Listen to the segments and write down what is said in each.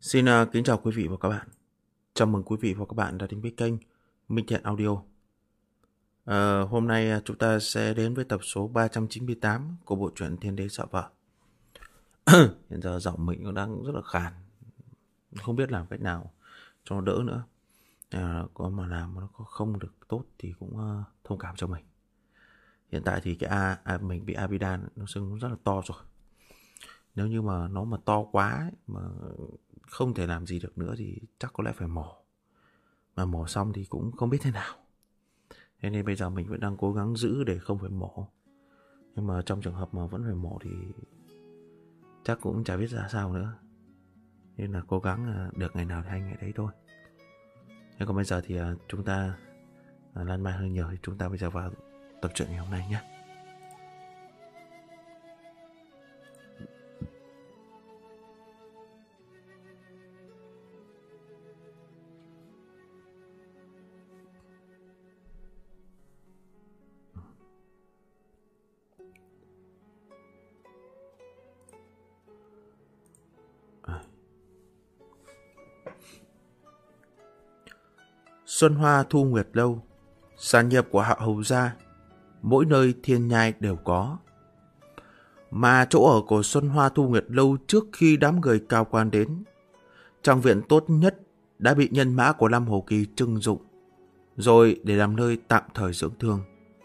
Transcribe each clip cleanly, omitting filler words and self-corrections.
Xin kính chào quý vị và các bạn. Chào mừng quý vị và các bạn đã đến với kênh Minh Thiện Audio. Hôm nay chúng ta sẽ đến với tập số 398 của bộ truyện Thiên Đế Sợ Vợ. Hiện giờ giọng mình cũng đang rất là khàn, không biết làm cách nào cho nó đỡ nữa. Có mà làm nó không được tốt thì cũng thông cảm cho mình. Hiện tại thì mình bị amidan nó sưng rất là to rồi. Nếu như mà nó mà to quá ấy, mà không thể làm gì được nữa thì chắc có lẽ phải mổ. Mà mổ xong thì cũng không biết thế nào. Thế nên bây giờ mình vẫn đang cố gắng giữ để không phải mổ. Nhưng mà trong trường hợp mà vẫn phải mổ thì chắc cũng chả biết ra sao nữa. Nên là cố gắng được ngày nào thì hay ngày đấy thôi. Thế còn bây giờ thì chúng ta lan man hơi nhiều thì chúng ta bây giờ vào tập truyện ngày hôm nay nhé. Xuân Hoa Thu Nguyệt Lâu, sản nghiệp của Hạ Hầu gia, mỗi nơi thiên nhai đều có. Mà chỗ ở của Xuân Hoa Thu Nguyệt Lâu trước khi đám người cao quan đến, trang viện tốt nhất đã bị nhân mã của Lam Hổ Kỳ trưng dụng, rồi để làm nơi tạm thời dưỡng thương.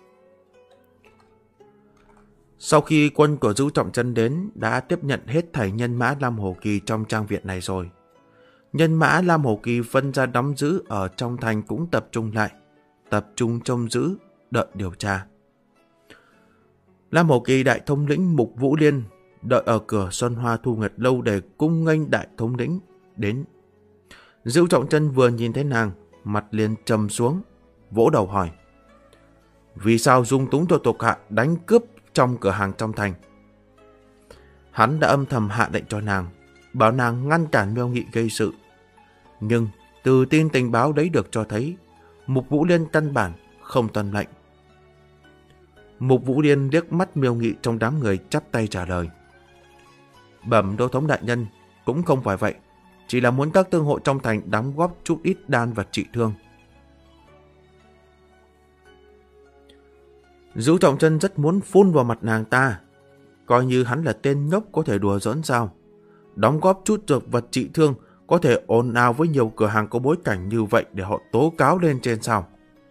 Sau khi quân của Dữu Trọng Chân đến đã tiếp nhận hết thảy nhân mã Lam Hổ Kỳ trong trang viện này rồi. Nhân mã Lam Hổ Kỳ phân ra đóng giữ ở trong thành cũng tập trung lại, tập trung trông giữ, đợi điều tra. Lam Hổ Kỳ đại thống lĩnh Mục Vũ Liên đợi ở cửa Xuân Hoa Thu Nguyệt Lâu để cung nghênh đại thống lĩnh đến. Dữu Trọng Chân vừa nhìn thấy nàng, mặt liền trầm xuống, vỗ đầu hỏi: vì sao dung túng cho thuộc hạ đánh cướp trong cửa hàng trong thành? Hắn đã âm thầm hạ lệnh cho nàng, bảo nàng ngăn cản Miêu Nghị gây sự. Nhưng từ tin tình báo đấy được cho thấy, Mục Vũ Liên căn bản không tuân lệnh. Mục Vũ Liên liếc mắt Miêu Nghị trong đám người, chắp tay trả lời: bẩm đô thống đại nhân, cũng không phải vậy, chỉ là muốn các thương hộ trong thành đóng góp chút ít đan vật trị thương. Dữu Trọng Chân rất muốn phun vào mặt nàng ta, coi như hắn là tên nhóc có thể đùa giỡn sao. Đóng góp chút dược vật trị thương có thể ồn ào với nhiều cửa hàng có bối cảnh như vậy để họ tố cáo lên trên sao.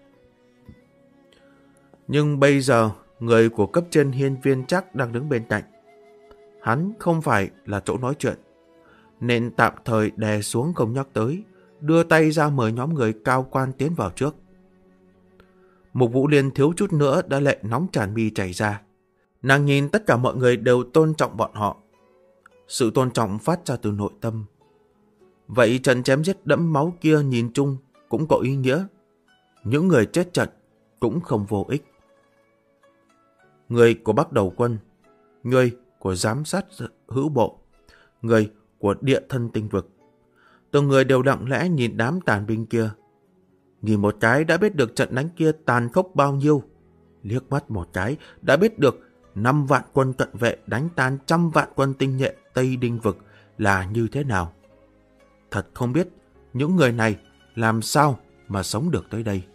Nhưng bây giờ người của cấp trên Hiên Viên Trác đang đứng bên cạnh. Hắn không phải là chỗ nói chuyện, nên tạm thời đè xuống không nhắc tới, đưa tay ra mời nhóm người cao quan tiến vào trước. Mục Vũ Liên thiếu chút nữa đã lệ nóng tràn mi chảy ra. Nàng nhìn tất cả mọi người đều tôn trọng bọn họ. Sự tôn trọng phát ra từ nội tâm. Vậy trận chém giết đẫm máu kia nhìn chung cũng có ý nghĩa. Những người chết trận cũng không vô ích. Người của Bắc Đầu Quân, người của giám sát hữu bộ, người của địa thân tinh vực, từng người đều lặng lẽ nhìn đám tàn binh kia. Nhìn một cái đã biết được trận đánh kia tàn khốc bao nhiêu. Liếc mắt một cái đã biết được 5 vạn quân cận vệ đánh tan 100 vạn quân tinh nhuệ Tây Đinh vực là như thế nào. Thật không biết những người này làm sao mà sống được tới đây.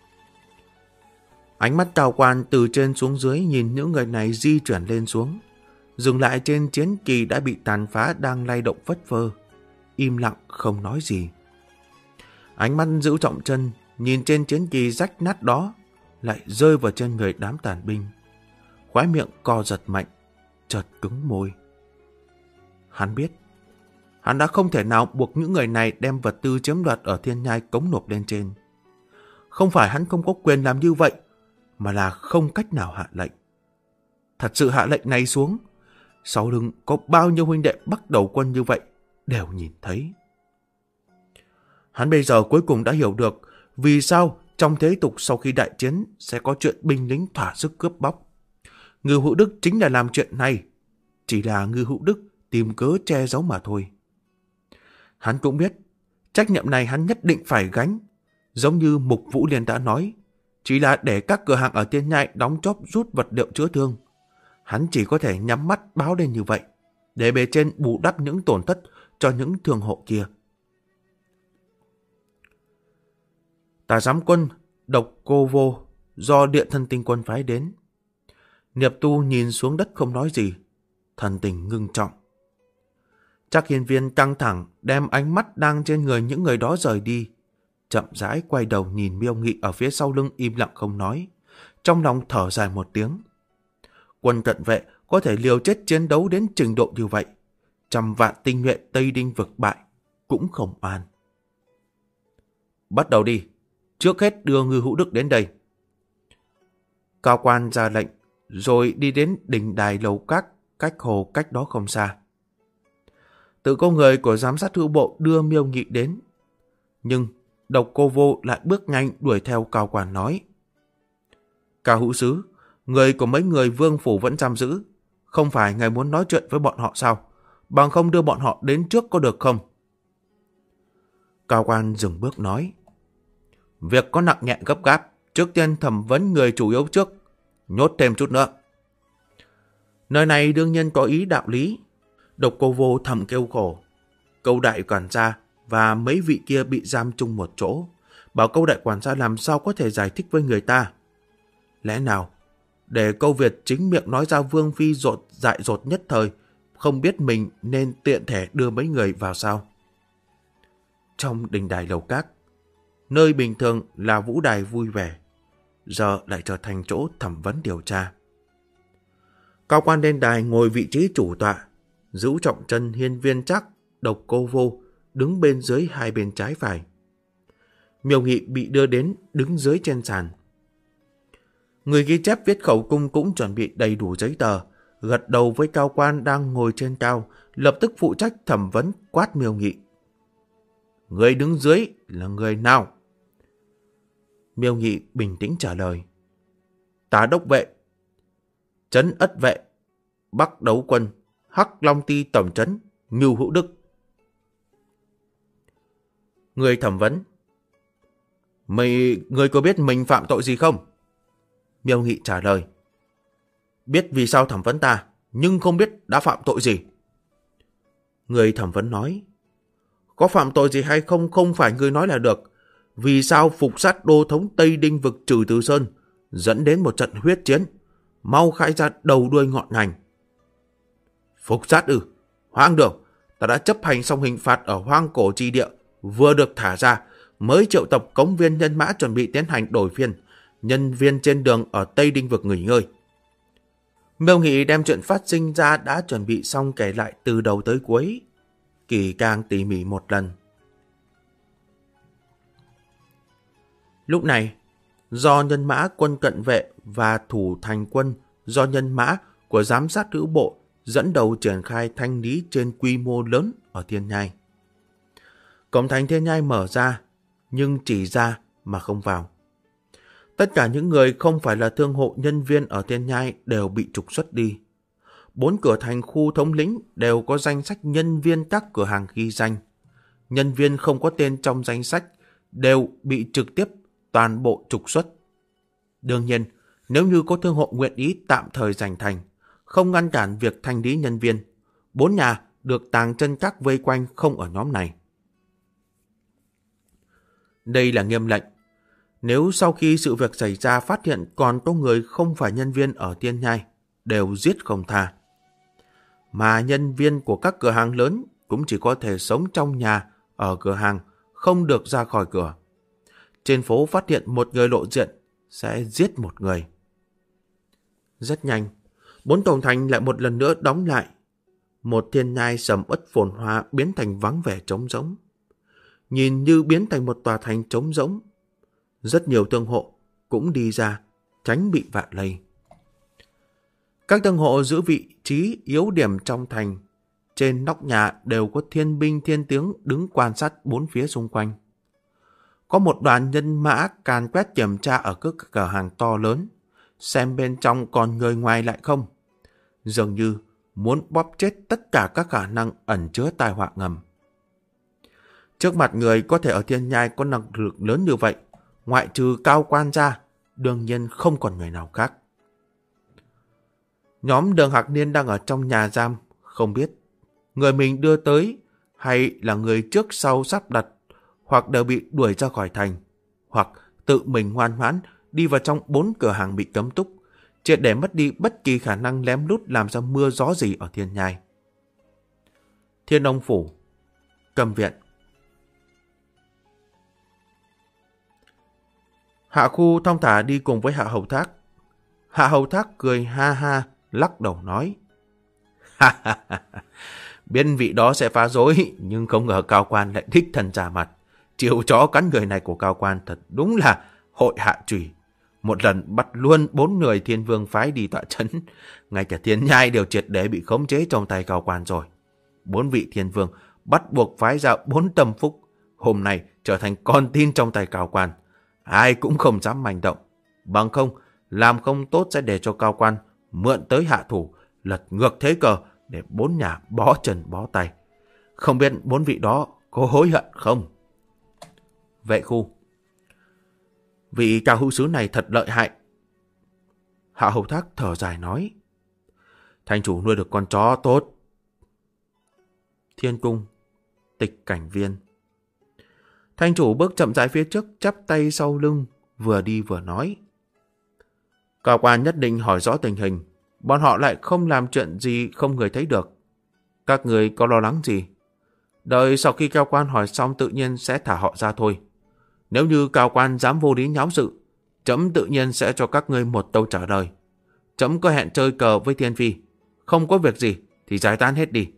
Ánh mắt cao quan từ trên xuống dưới nhìn những người này di chuyển lên xuống, dừng lại trên chiến kỳ đã bị tàn phá đang lay động phất phơ, im lặng không nói gì. Ánh mắt Dữu Trọng Chân nhìn trên chiến kỳ rách nát đó, lại rơi vào trên người đám tàn binh. Khóe miệng co giật mạnh, chợt cứng môi. Hắn biết, hắn đã không thể nào buộc những người này đem vật tư chiếm đoạt ở thiên nhai cống nộp lên trên. Không phải hắn không có quyền làm như vậy, mà là không cách nào hạ lệnh. Thật sự hạ lệnh này xuống, sau lưng có bao nhiêu huynh đệ Bắc Đầu Quân như vậy đều nhìn thấy. Hắn bây giờ cuối cùng đã hiểu được vì sao trong thế tục sau khi đại chiến sẽ có chuyện binh lính thỏa sức cướp bóc. Ngưu Hữu Đức chính là làm chuyện này, chỉ là Ngưu Hữu Đức tìm cớ che giấu mà thôi. Hắn cũng biết trách nhiệm này hắn nhất định phải gánh, giống như Mục Vũ Liên đã nói, chỉ là để các cửa hàng ở Thiên Nhai đóng chóp rút vật liệu chữa thương. Hắn chỉ có thể nhắm mắt báo lên như vậy, để bề trên bù đắp những tổn thất cho những thương hộ kia. Tả giám quân Độc Cô Vô do Điện Thân Tinh Quân phái đến. Niệm Tu nhìn xuống đất không nói gì, thần tình ngưng trọng. Trác Hiên Viên căng thẳng đem ánh mắt đang trên người những người đó rời đi, chậm rãi quay đầu nhìn Miêu Nghị ở phía sau lưng im lặng không nói, trong lòng thở dài một tiếng. Quân cận vệ có thể liều chết chiến đấu đến trình độ như vậy, 100 vạn tinh nhuệ Tây Đinh vực bại cũng không an. Bắt đầu đi, trước hết đưa Ngư Hữu Đức đến đây. Cao quan ra lệnh, rồi đi đến đình đài lầu các cách hồ cách đó không xa. Tự có người của giám sát hữu bộ đưa Miêu Nghị đến, nhưng Độc Cô Vô lại bước nhanh đuổi theo Cao quan nói: Cao hữu sứ, người của mấy người vương phủ vẫn giam giữ, không phải ngài muốn nói chuyện với bọn họ sao? Bằng không đưa bọn họ đến trước có được không? Cao quan dừng bước nói: Việc có nặng nhẹ gấp gáp, trước tiên thẩm vấn người chủ yếu trước, nhốt thêm chút nữa. Nơi này đương nhiên có ý đạo lý. Độc Cô Vô thầm kêu khổ. Câu đại quản gia và mấy vị kia bị giam chung một chỗ, bảo câu đại quản gia làm sao có thể giải thích với người ta. Lẽ nào để câu Việt chính miệng nói ra Vương Phi dại dột nhất thời, không biết mình nên tiện thể đưa mấy người vào sao? Trong đình đài lầu các, nơi bình thường là vũ đài vui vẻ, giờ lại trở thành chỗ thẩm vấn điều tra. Cao quan lên đài ngồi vị trí chủ tọa, giữ trọng chân Hiên Viên Trác, Độc Cô Vô đứng bên dưới hai bên trái phải. Miêu Nghị bị đưa đến đứng dưới trên sàn. Người ghi chép viết khẩu cung cũng chuẩn bị đầy đủ giấy tờ, gật đầu với cao quan đang ngồi trên cao, lập tức phụ trách thẩm vấn quát Miêu Nghị. Người đứng dưới là người nào? Miêu Nghị bình tĩnh trả lời. Tá đốc vệ, Trấn Ất vệ, Bắc Đấu quân, Hắc Long Ti tổng trấn, Ngưu Hữu Đức. Người thẩm vấn. Người có biết mình phạm tội gì không? Miêu Nghị trả lời. Biết vì sao thẩm vấn ta, nhưng không biết đã phạm tội gì. Người thẩm vấn nói. Có phạm tội gì hay không không phải ngươi nói là được. Vì sao phục sát đô thống Tây Đinh vực Trừ Từ Sơn, dẫn đến một trận huyết chiến? Mau khai ra đầu đuôi ngọn ngành. Phục sát ư? Hoang đường, ta đã chấp hành xong hình phạt ở hoang cổ chi địa, vừa được thả ra, mới triệu tập cống viên nhân mã chuẩn bị tiến hành đổi phiên. Nhân viên trên đường ở Tây Đinh vực nghỉ ngơi. Miêu Nghị đem chuyện phát sinh ra đã chuẩn bị xong kể lại từ đầu tới cuối, kỳ càng tỉ mỉ một lần. Lúc này, do nhân mã quân cận vệ và thủ thành quân do nhân mã của giám sát hữu bộ dẫn đầu triển khai thanh lý trên quy mô lớn ở Thiên Nhai. Cổng thành Thiên Nhai mở ra, nhưng chỉ ra mà không vào. Tất cả những người không phải là thương hộ nhân viên ở Thiên Nhai đều bị trục xuất đi. 4 cửa thành khu thống lĩnh đều có danh sách nhân viên các cửa hàng ghi danh. Nhân viên không có tên trong danh sách đều bị trực tiếp toàn bộ trục xuất. Đương nhiên, nếu như có thương hộ nguyện ý tạm thời giành thành, không ngăn cản việc thanh lý nhân viên, 4 nhà được tàng chân các vây quanh không ở nhóm này. Đây là nghiêm lệnh. Nếu sau khi sự việc xảy ra phát hiện còn có người không phải nhân viên ở Thiên Nhai, đều giết không tha. Mà nhân viên của các cửa hàng lớn cũng chỉ có thể sống trong nhà, ở cửa hàng, không được ra khỏi cửa. Trên phố phát hiện một người lộ diện, sẽ giết một người. Rất nhanh, 4 cổng thành lại một lần nữa đóng lại. Một Thiên Nhai sầm uất phồn hoa biến thành vắng vẻ trống rỗng. Nhìn như biến thành một tòa thành trống rỗng. Rất nhiều thương hộ cũng đi ra, tránh bị vạ lây. Các thương hộ giữ vị trí yếu điểm trong thành. Trên nóc nhà đều có thiên binh thiên tướng đứng quan sát 4 phía xung quanh. Có một đoàn nhân mã càn quét kiểm tra ở các cửa hàng to lớn, xem bên trong còn người ngoài lại không. Dường như muốn bóp chết tất cả các khả năng ẩn chứa tai họa ngầm. Trước mặt người có thể ở Thiên Nhai có năng lực lớn như vậy, ngoại trừ cao quan ra, đương nhiên không còn người nào khác. Nhóm Đường Hạc Niên đang ở trong nhà giam, không biết người mình đưa tới hay là người trước sau sắp đặt, hoặc đều bị đuổi ra khỏi thành, hoặc tự mình ngoan ngoãn đi vào trong 4 cửa hàng bị cấm túc, triệt để mất đi bất kỳ khả năng lém lút làm ra mưa gió gì ở Thiên Nhai. Thiên Ông Phủ, Cầm Viện. Hạ Khu thong thả đi cùng với Hạ Hầu Thác. Hạ Hầu Thác cười ha ha, lắc đầu nói: Ha ha ha, biết vị đó sẽ phá rối, nhưng không ngờ Cao Quan lại đích thân ra mặt. Chiều chó cắn người này của Cao Quan thật đúng là hội hạ chùy. Một lần bắt luôn 4 người Thiên Vương phái đi tọa trấn, ngay cả Thiên Nhai đều triệt để bị khống chế trong tay Cao Quan rồi. 4 vị Thiên Vương bắt buộc phái ra 4 tâm phúc, hôm nay trở thành con tin trong tay Cao Quan. Ai cũng không dám manh động, bằng không làm không tốt sẽ để cho Cao Quan mượn tới hạ thủ, lật ngược thế cờ để 4 nhà bó chân bó tay. Không biết 4 vị đó có hối hận không? Vệ Khu: Vị Cao hữu sứ này thật lợi hại. Hạ Hầu Thác thở dài nói: Thành chủ nuôi được con chó tốt. Thiên Cung, Tịch Cảnh Viên. Thành chủ bước chậm rãi phía trước, chắp tay sau lưng, vừa đi vừa nói: Cao Quan nhất định hỏi rõ tình hình, bọn họ lại không làm chuyện gì không người thấy được. Các người có lo lắng gì? Đợi sau khi Cao Quan hỏi xong tự nhiên sẽ thả họ ra thôi. Nếu như Cao Quan dám vô lý nháo sự, trẫm tự nhiên sẽ cho các ngươi một câu trả lời. Trẫm có hẹn chơi cờ với Thiên Phi, không có việc gì thì giải tán hết đi.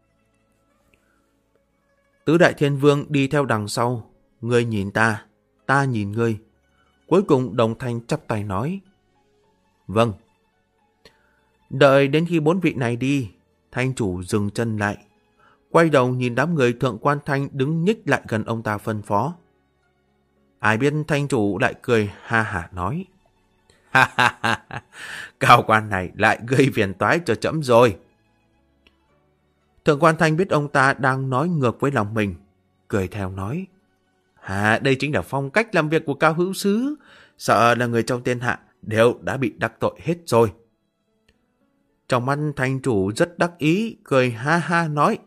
Tứ đại Thiên Vương đi theo đằng sau, ngươi nhìn ta, ta nhìn ngươi. Cuối cùng đồng thanh chắp tay nói: Vâng. Đợi đến khi 4 vị này đi, Thanh chủ dừng chân lại, quay đầu nhìn đám người Thượng Quan Thanh đứng nhích lại gần ông ta phân phó. Ai biết Thanh chủ lại cười ha hả nói: Ha ha ha, Cao Quan này lại gây phiền toái cho trẫm rồi. Thượng Quan Thanh biết ông ta đang nói ngược với lòng mình, cười theo nói: đây chính là phong cách làm việc của Cao hữu sứ, sợ là người trong thiên hạ đều đã bị đắc tội hết rồi. Trong mắt Thanh chủ rất đắc ý, cười ha ha nói: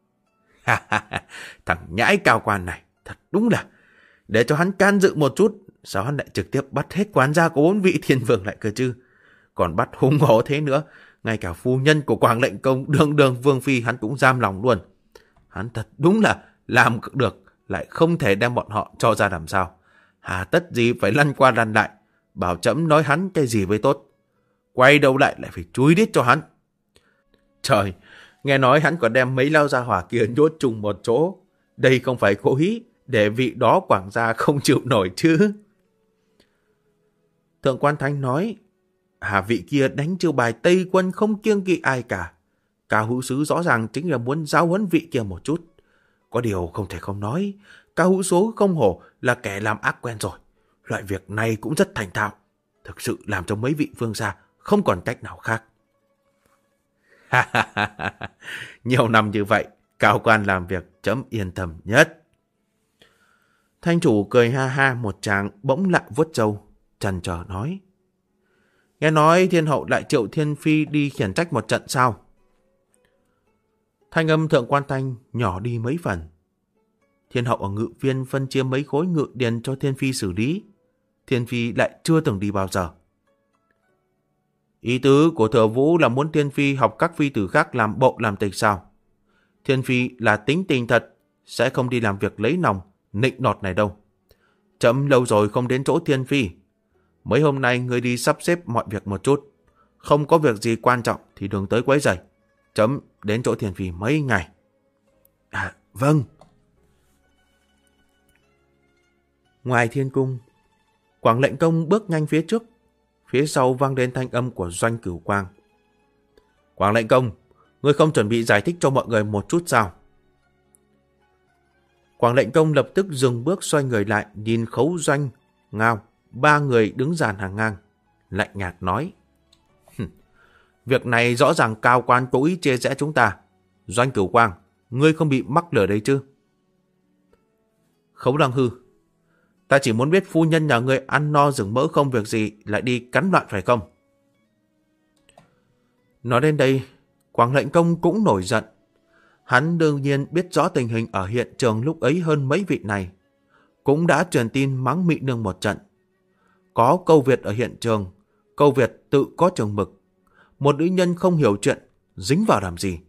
Thằng nhãi Cao Quan này thật đúng là, để cho hắn can dự một chút, sao hắn lại trực tiếp bắt hết quản gia của 4 vị Thiên Vương lại cơ chứ? Còn bắt hung hổ thế nữa, ngay cả phu nhân của Quảng Lệnh Công đường đường Vương Phi hắn cũng giam lòng luôn. Hắn thật đúng là làm được, lại không thể đem bọn họ cho ra làm sao. Hà tất gì phải lăn qua lăn lại, bảo trẫm nói hắn cái gì với tốt. Quay đầu lại phải chúi đít cho hắn. Trời, nghe nói hắn còn đem mấy lao gia hỏa kia nhốt chung một chỗ. Đây không phải cố ý để vị đó quảng gia không chịu nổi chứ. Thượng Quan Thanh nói: vị kia đánh chiêu bài Tây Quân không kiêng kỵ ai cả. Cao hữu sứ rõ ràng chính là muốn giáo huấn vị kia một chút. Có điều không thể không nói, Cao hữu số không hổ là kẻ làm ác quen rồi. Loại việc này cũng rất thành thạo, thực sự làm cho mấy vị vương gia không còn cách nào khác. Nhiều năm như vậy, Cao Quan làm việc trẫm yên tâm nhất. Thanh chủ cười ha ha một tràng, bỗng lại vuốt râu, chần chờ nói: Nghe nói Thiên Hậu lại triệu Thiên Phi đi khiển trách một trận sao? Thanh âm Thượng Quan Thanh nhỏ đi mấy phần. Thiên Hậu ở Ngự Viên phân chia mấy khối ngự điền cho Thiên Phi xử lý. Thiên Phi lại chưa từng đi bao giờ. Ý tứ của Thừa Vũ là muốn Thiên Phi học các phi tử khác làm bộ làm tịch sao? Thiên Phi là tính tình thật, sẽ không đi làm việc lấy lòng, nịnh nọt này đâu. Trẫm lâu rồi không đến chỗ Thiên Phi. Mấy hôm nay ngươi đi sắp xếp mọi việc một chút. Không có việc gì quan trọng thì đừng tới quấy rầy. Trẫm đến chỗ Thiên Phi mấy ngày. Vâng. Ngoài thiên cung, Quảng Lệnh Công bước nhanh phía trước. Phía sau vang lên thanh âm của Doanh Cửu Quang. Quảng Lệnh Công, ngươi không chuẩn bị giải thích cho mọi người một chút sao? Quảng Lệnh Công lập tức dừng bước xoay người lại, nhìn Khấu Doanh, Ngao, 3 người đứng dàn hàng ngang, lạnh nhạt nói: Việc này rõ ràng Cao Quan cố ý chia rẽ chúng ta. Doanh Cửu Quang, ngươi không bị mắc lửa đấy chứ? Khấu Lăng Hư: Ta chỉ muốn biết phu nhân nhà ngươi ăn no rừng mỡ không việc gì lại đi cắn loạn phải không? Nói đến đây, Quảng Lệnh Công cũng nổi giận. Hắn đương nhiên biết rõ tình hình ở hiện trường lúc ấy hơn mấy vị này. Cũng đã truyền tin mắng Mị Nương một trận. Có Câu Việt ở hiện trường, Câu Việt tự có chừng mực. Một nữ nhân không hiểu chuyện, dính vào làm gì?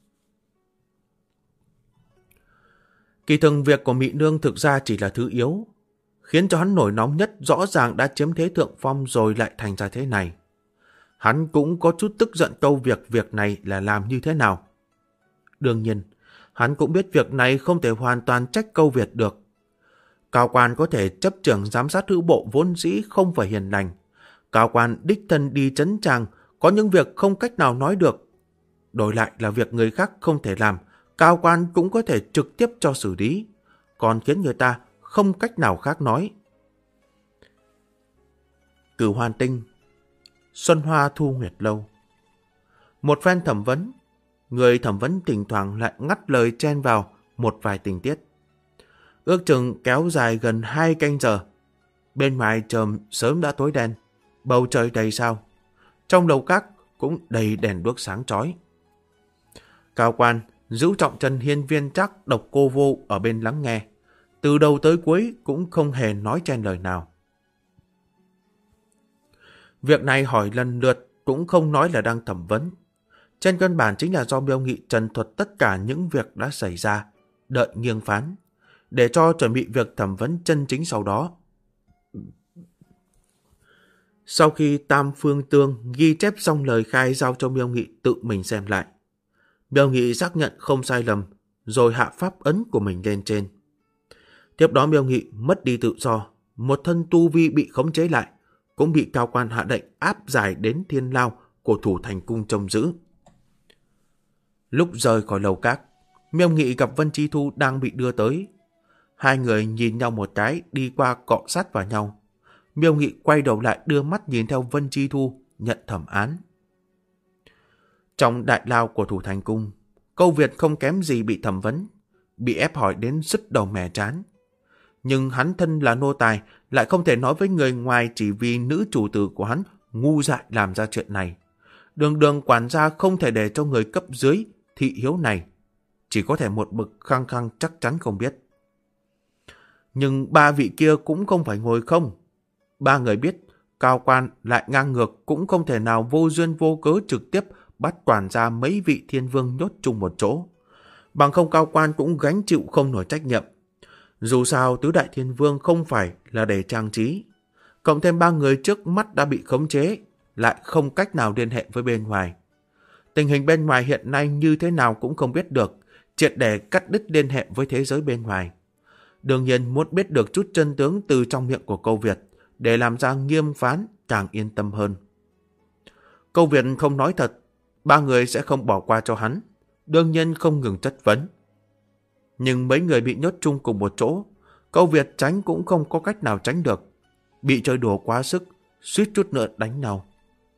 Kỳ thực việc của Mị Nương thực ra chỉ là thứ yếu. Khiến cho hắn nổi nóng nhất rõ ràng đã chiếm thế thượng phong rồi lại thành ra thế này. Hắn cũng có chút tức giận Câu việc này là làm như thế nào. Đương nhiên, hắn cũng biết việc này không thể hoàn toàn trách Câu Việt được. Cao quan có thể chấp trưởng giám sát hữu bộ vốn dĩ không phải hiền lành. Cao quan đích thân đi trấn tràng, có những việc không cách nào nói được. Đổi lại là việc người khác không thể làm, cao quan cũng có thể trực tiếp cho xử lý, còn khiến người ta không cách nào khác nói. Cửu Hoàn Tinh, Xuân Hoa Thu Nguyệt Lâu. Một phen thẩm vấn, người thẩm vấn thỉnh thoảng lại ngắt lời chen vào một vài tình tiết. Ước chừng kéo dài gần 2 canh giờ. Bên ngoài trời sớm đã tối đen, bầu trời đầy sao. Trong lầu các cũng đầy đèn đuốc sáng chói. Cao quan giữ trọng chân hiên viên Trác Độc Cô Vô ở bên lắng nghe. Từ đầu tới cuối cũng không hề nói chen lời nào. Việc này hỏi lần lượt cũng không nói là đang thẩm vấn. Trên căn bản chính là do Miêu Nghị trần thuật tất cả những việc đã xảy ra, đợi nghiêng phán, để cho chuẩn bị việc thẩm vấn chân chính sau đó. Sau khi Tam Phương Tương ghi chép xong lời khai giao cho Miêu Nghị tự mình xem lại, Miêu Nghị xác nhận không sai lầm, rồi hạ pháp ấn của mình lên trên. Tiếp đó Miêu Nghị mất đi tự do, một thân tu vi bị khống chế lại, cũng bị cao quan hạ lệnh áp giải đến thiên lao của Thủ Thành Cung trông giữ. Lúc rời khỏi lầu các, Miêu Nghị gặp Vân Chi Thu đang bị đưa tới. Hai người nhìn nhau một cái, đi qua cọ sát vào nhau. Miêu Nghị quay đầu lại đưa mắt nhìn theo Vân Chi Thu, nhận thẩm án. Trong đại lao của Thủ Thành Cung, Câu Việt không kém gì bị thẩm vấn, bị ép hỏi đến sứt đầu mẻ trán. Nhưng hắn thân là nô tài, lại không thể nói với người ngoài chỉ vì nữ chủ tử của hắn ngu dại làm ra chuyện này. Đường quản gia không thể để cho người cấp dưới thị hiếu này, chỉ có thể một bực khăng khăng chắc chắn không biết. Nhưng ba vị kia cũng không phải ngồi không. Ba người biết, cao quan lại ngang ngược cũng không thể nào vô duyên vô cớ trực tiếp bắt quản gia mấy vị thiên vương nhốt chung một chỗ. Bằng không cao quan cũng gánh chịu không nổi trách nhiệm. Dù sao tứ đại thiên vương không phải là để trang trí. Cộng thêm ba người trước mắt đã bị khống chế, lại không cách nào liên hệ với bên ngoài. Tình hình bên ngoài hiện nay như thế nào cũng không biết được, triệt để cắt đứt liên hệ với thế giới bên ngoài. Đương nhiên muốn biết được chút chân tướng từ trong miệng của Câu Việt, để làm ra nghiêm phán càng yên tâm hơn. Câu Việt không nói thật, ba người sẽ không bỏ qua cho hắn, đương nhiên không ngừng chất vấn. Nhưng mấy người bị nhốt chung cùng một chỗ, Câu Việt tránh cũng không có cách nào tránh được. Bị chơi đùa quá sức, suýt chút nữa đánh nhau.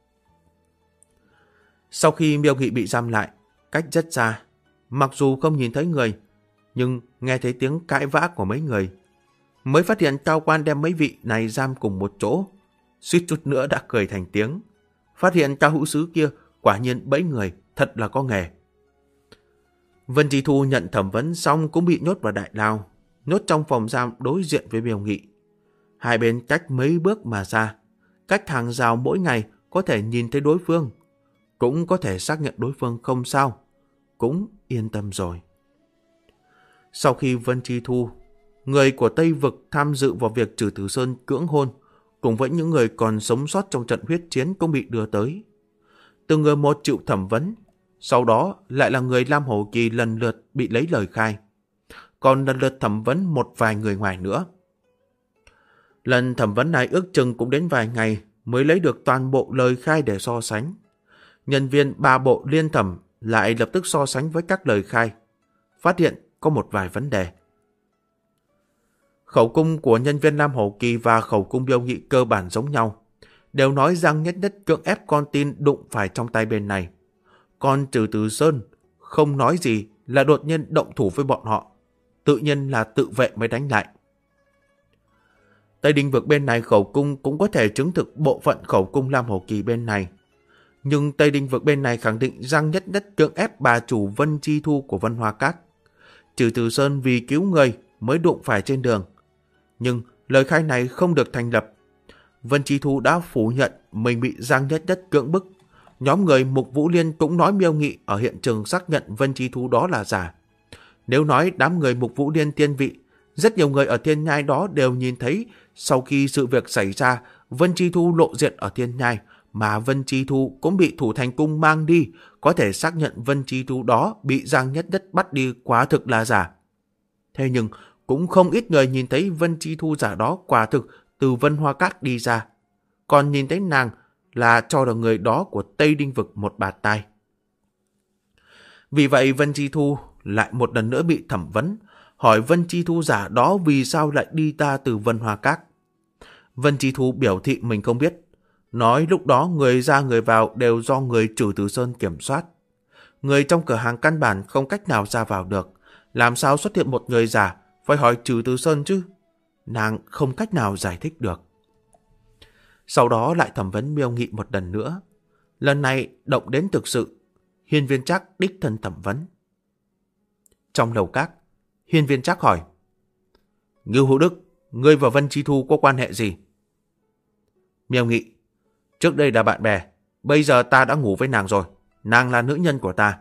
Sau khi Miêu Nghị bị giam lại, cách rất xa, mặc dù không nhìn thấy người, nhưng nghe thấy tiếng cãi vã của mấy người, mới phát hiện cao quan đem mấy vị này giam cùng một chỗ, suýt chút nữa đã cười thành tiếng. Phát hiện Cao Hữu Sứ kia quả nhiên bẫy người, thật là có nghề. Vân Chi Thu nhận thẩm vấn xong cũng bị nhốt vào đại lao, nhốt trong phòng giam đối diện với Miêu Nghị. Hai bên cách mấy bước mà ra, cách hàng rào mỗi ngày có thể nhìn thấy đối phương, cũng có thể xác nhận đối phương không sao, cũng yên tâm rồi. Sau khi Vân Chi Thu, người của Tây Vực tham dự vào việc Trừ Tử Sơn cưỡng hôn, cùng với những người còn sống sót trong trận huyết chiến cũng bị đưa tới. Từng người một chịu thẩm vấn, sau đó lại là người Lam Hổ Kỳ lần lượt bị lấy lời khai, còn lần lượt thẩm vấn một vài người ngoài nữa. Lần thẩm vấn này ước chừng cũng đến vài ngày mới lấy được toàn bộ lời khai để so sánh. Nhân viên ba bộ liên thẩm lại lập tức so sánh với các lời khai, phát hiện có một vài vấn đề. Khẩu cung của nhân viên Lam Hổ Kỳ và khẩu cung Miêu Nghị cơ bản giống nhau, đều nói rằng nhất nhất cưỡng ép con tin đụng phải trong tay bên này. Còn Trừ Tử Sơn không nói gì là đột nhiên động thủ với bọn họ, tự nhiên là tự vệ mới đánh lại. Tây Đinh Vực bên này khẩu cung cũng có thể chứng thực bộ phận khẩu cung Lam Hổ Kỳ bên này. Nhưng Tây Đinh vực bên này khẳng định Giang Nhất Nhất cưỡng ép bà chủ Vân Chi Thu của Vân Hoa Các. Trừ Từ Sơn vì cứu người mới đụng phải trên đường. Nhưng lời khai này không được thành lập. Vân Chi Thu đã phủ nhận mình bị Giang Nhất Nhất cưỡng bức. Nhóm người Mục Vũ Liên cũng nói Miêu Nghị ở hiện trường xác nhận Vân Chi Thu đó là giả. Nếu nói đám người Mục Vũ Liên thiên vị, rất nhiều người ở Thiên Nhai đó đều nhìn thấy sau khi sự việc xảy ra, Vân Chi Thu lộ diện ở Thiên Nhai, mà Vân Chi Thu cũng bị Thủ Thành Cung mang đi, có thể xác nhận Vân Chi Thu đó bị Giang Nhất Nhất bắt đi quả thực là giả. Thế nhưng cũng không ít người nhìn thấy Vân Chi Thu giả đó quả thực từ Vân Hoa Các đi ra, còn nhìn thấy nàng là cho được người đó của Tây Đinh vực một bạt tai. Vì vậy Vân Chi Thu lại một lần nữa bị thẩm vấn, hỏi Vân Chi Thu giả đó vì sao lại đi ta từ Vân Hoa Các. Vân Chi Thu biểu thị mình không biết, nói lúc đó người ra người vào đều do người Trừ Từ Sơn kiểm soát. Người trong cửa hàng căn bản không cách nào ra vào được, làm sao xuất hiện một người giả, phải hỏi Trừ Từ Sơn chứ. Nàng không cách nào giải thích được. Sau đó lại thẩm vấn Miêu Nghị một lần nữa. Lần này động đến thực sự, Hiên Viên Trác đích thân thẩm vấn. Trong lầu các, Hiên Viên Trác hỏi: Ngưu Hữu Đức, ngươi và Vân Chi Thu có quan hệ gì? Miêu Nghị: Trước đây là bạn bè, bây giờ ta đã ngủ với nàng rồi, nàng là nữ nhân của ta.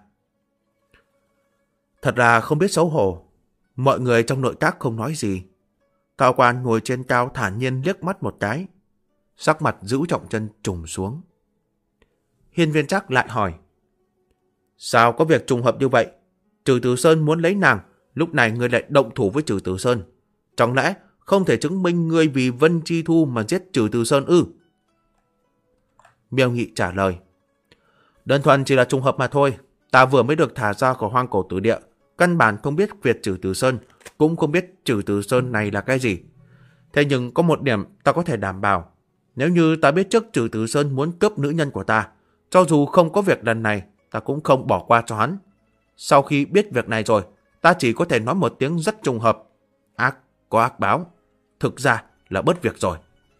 Thật là không biết xấu hổ. Mọi người trong nội các không nói gì. Cao quan ngồi trên cao thản nhiên liếc mắt một cái, sắc mặt giữ trọng chân trùng xuống. Hiên Viên Trác lại hỏi: Sao có việc trùng hợp như vậy? Trừ Từ Sơn muốn lấy nàng, lúc này ngươi lại động thủ với Trừ Từ Sơn. Chẳng lẽ không thể chứng minh ngươi vì Vân Chi Thu mà giết Trừ Từ Sơn ư? Miêu Nghị trả lời: Đơn thuần chỉ là trùng hợp mà thôi. Ta vừa mới được thả ra khỏi Hoang Cổ Tử Địa, căn bản không biết việc Trừ Từ Sơn, cũng không biết Trừ Từ Sơn này là cái gì. Thế nhưng có một điểm ta có thể đảm bảo, nếu như ta biết trước Trừ Từ Sơn muốn cướp nữ nhân của ta, cho dù không có việc lần này, ta cũng không bỏ qua cho hắn. Sau khi biết việc này rồi, ta chỉ có thể nói một tiếng rất trùng hợp. Ác có ác báo, thực ra là bớt việc rồi.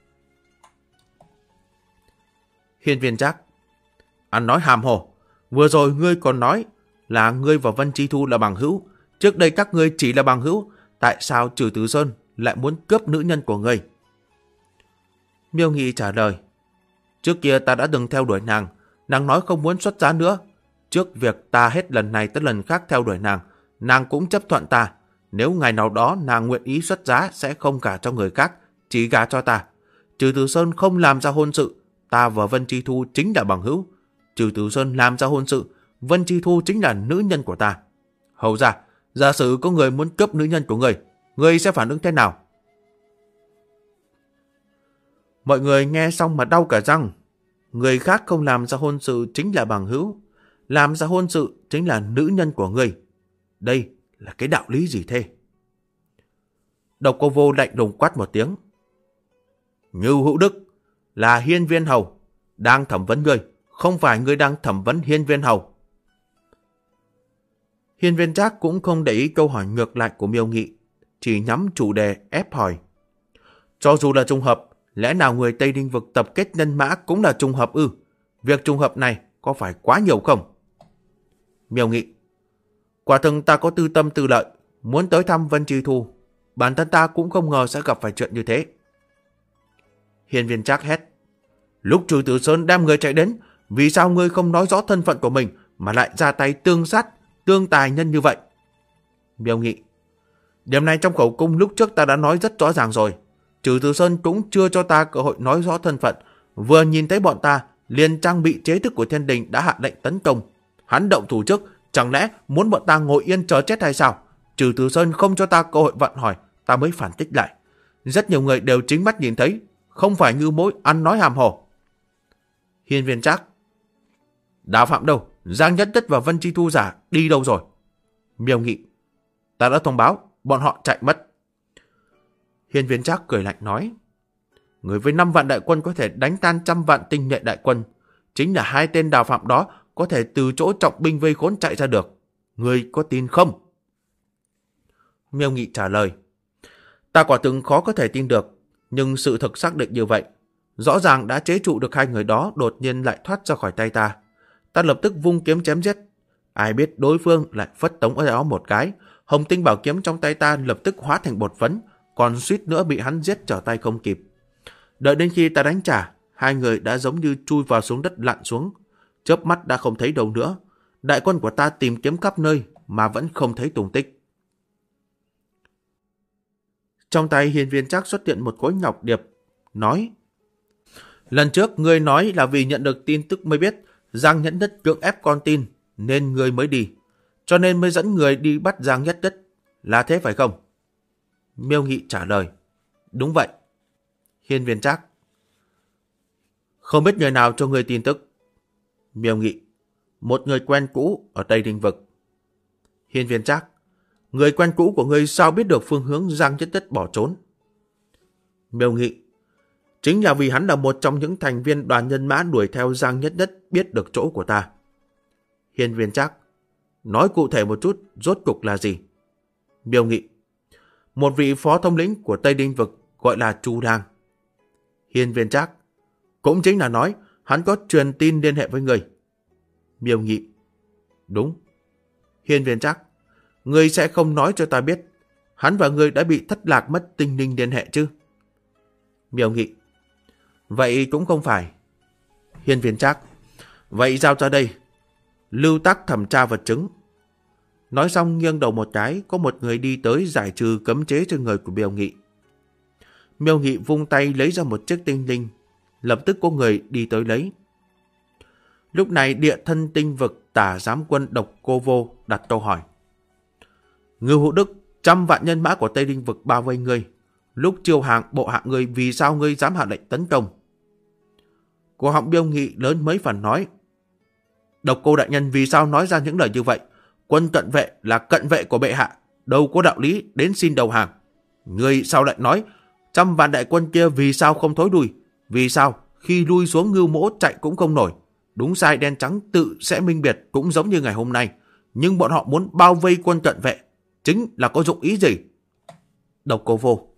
Hiên Viên Trác: Ăn nói hàm hồ. Vừa rồi ngươi còn nói là ngươi và Vân Chi Thu là bằng hữu. Trước đây các ngươi chỉ là bằng hữu, tại sao Trừ Từ Sơn lại muốn cướp nữ nhân của ngươi? Miêu Nghị trả lời: Trước kia ta đã từng theo đuổi nàng, nàng nói không muốn xuất giá nữa. Trước việc ta hết lần này tới lần khác theo đuổi nàng, nàng cũng chấp thuận ta. Nếu ngày nào đó nàng nguyện ý xuất giá sẽ không gả cho người khác, chỉ gả cho ta. Trừ Từ Sơn không làm ra hôn sự, ta và Vân Chi Thu chính là bằng hữu. Trừ Từ Sơn làm ra hôn sự, Vân Chi Thu chính là nữ nhân của ta. Hầu ra, giả sử có người muốn cướp nữ nhân của người sẽ phản ứng thế nào? Mọi người nghe xong mà đau cả răng. Người khác không làm ra hôn sự chính là bằng hữu, làm ra hôn sự chính là nữ nhân của người. Đây là cái đạo lý gì thế? Độc Cô Vô lạnh lùng quát một tiếng: Ngưu Hữu Đức, là Hiên Viên Hầu đang thẩm vấn ngươi, không phải ngươi đang thẩm vấn Hiên Viên Hầu. Hiên Viên Trác cũng không để ý câu hỏi ngược lại của Miêu Nghị, chỉ nhắm chủ đề ép hỏi: Cho dù là trùng hợp, lẽ nào người Tây Đinh vực tập kết nhân mã cũng là trùng hợp ư? Việc trùng hợp này có phải quá nhiều không? Miêu Nghị: Quả thực ta có tư tâm tư lợi, muốn tới thăm Vân Chi Thu. Bản thân ta cũng không ngờ sẽ gặp phải chuyện như thế. Hiên Viên Trác hét: Lúc Trừ Từ Sơn đem người chạy đến, vì sao ngươi không nói rõ thân phận của mình mà lại ra tay tương sát, tương tài nhân như vậy? Miêu Nghị: Điểm này trong khẩu cung lúc trước ta đã nói rất rõ ràng rồi. Trừ Từ Sơn cũng chưa cho ta cơ hội nói rõ thân phận. Vừa nhìn thấy bọn ta, liền trang bị chế thức của thiên đình đã hạ lệnh tấn công. Hắn động thủ trước, chẳng lẽ muốn bọn ta ngồi yên chờ chết hay sao? Trừ Từ Sơn không cho ta cơ hội vận hỏi, ta mới phản kích lại. Rất nhiều người đều chính mắt nhìn thấy, không phải như mối ăn nói hàm hồ. Hiên Viên Trác: Đào Phạm đâu? Giang Nhất Nhất và Vân Chi Thu giả đi đâu rồi? Miêu Nghị: Ta đã thông báo, bọn họ chạy mất. Hiên Viên Trác cười lạnh nói: Người với 5 vạn đại quân có thể đánh tan 100 vạn tinh nhuệ đại quân, chính là 2 tên Đào Phạm đó có thể từ chỗ trọng binh vây khốn chạy ra được. Người có tin không? Miêu Nghị trả lời: Ta quả thực khó có thể tin được, nhưng sự thực xác định như vậy. Rõ ràng đã chế trụ được hai người đó đột nhiên lại thoát ra khỏi tay ta. Ta lập tức vung kiếm chém giết. Ai biết đối phương lại phất tống ở đó một cái. Hồng tinh bảo kiếm trong tay ta lập tức hóa thành bột phấn, còn suýt nữa bị hắn giết trở tay không kịp. Đợi đến khi ta đánh trả, hai người đã giống như chui vào xuống đất lặn xuống. Chớp mắt đã không thấy đâu nữa. Đại quân của ta tìm kiếm khắp nơi mà vẫn không thấy tung tích. Trong tay Hiên Viên Trác xuất hiện một khối ngọc điệp, nói: lần trước ngươi nói là vì nhận được tin tức mới biết Giang Nhất Nhất cưỡng ép con tin, nên ngươi mới đi. Cho nên mới dẫn người đi bắt Giang Nhất Nhất. Là thế phải không? Miêu Nghị trả lời: đúng vậy. Hiên Viên Trác: không biết người nào cho ngươi tin tức? Miêu Nghị: một người quen cũ ở Tây Đinh Vực. Hiên Viên Trác: người quen cũ của ngươi sao biết được phương hướng Giang Nhất Nhất bỏ trốn? Miêu Nghị: chính là vì hắn là một trong những thành viên đoàn nhân mã đuổi theo Giang Nhất Nhất biết được chỗ của ta. Hiên Viên Trác: nói cụ thể một chút, rốt cục là gì? Miêu Nghị: một vị phó thống lĩnh của Tây Đinh Vực gọi là Chu Lang. Hiên Viên Trác: cũng chính là nói hắn có truyền tin liên hệ với người. Miêu Nghị: đúng. Hiên Viên Trác: ngươi sẽ không nói cho ta biết hắn và ngươi đã bị thất lạc mất tinh linh liên hệ chứ? Miêu Nghị: vậy cũng không phải. Hiên Viên Trác: vậy giao ra đây, lưu tác thẩm tra vật chứng. Nói xong nghiêng đầu một cái, có một người đi tới giải trừ cấm chế trên người của Miêu Nghị. Miêu Nghị vung tay lấy ra một chiếc tinh linh, lập tức có người đi tới lấy. Lúc này địa thân tinh vực tả giám quân Độc Cô Vô đặt câu hỏi: Ngưu Hữu Đức, 100 vạn nhân mã của Tây Đinh Vực bao vây ngươi. Lúc chiêu hàng bộ hạ ngươi, vì sao ngươi dám hạ lệnh tấn công? Cổ họng Miêu Nghị lớn mấy phần nói: Độc Cô đại nhân vì sao nói ra những lời như vậy? Quân cận vệ là cận vệ của bệ hạ, đâu có đạo lý đến xin đầu hàng. Ngươi sao lại nói 100 vạn đại quân kia vì sao không thối lui? Vì sao khi lui xuống Ngưu Mỗ chạy cũng không nổi? Đúng sai đen trắng tự sẽ minh biệt, cũng giống như ngày hôm nay. Nhưng bọn họ muốn bao vây quân cận vệ, chính là có dụng ý gì? Độc Cô Vô: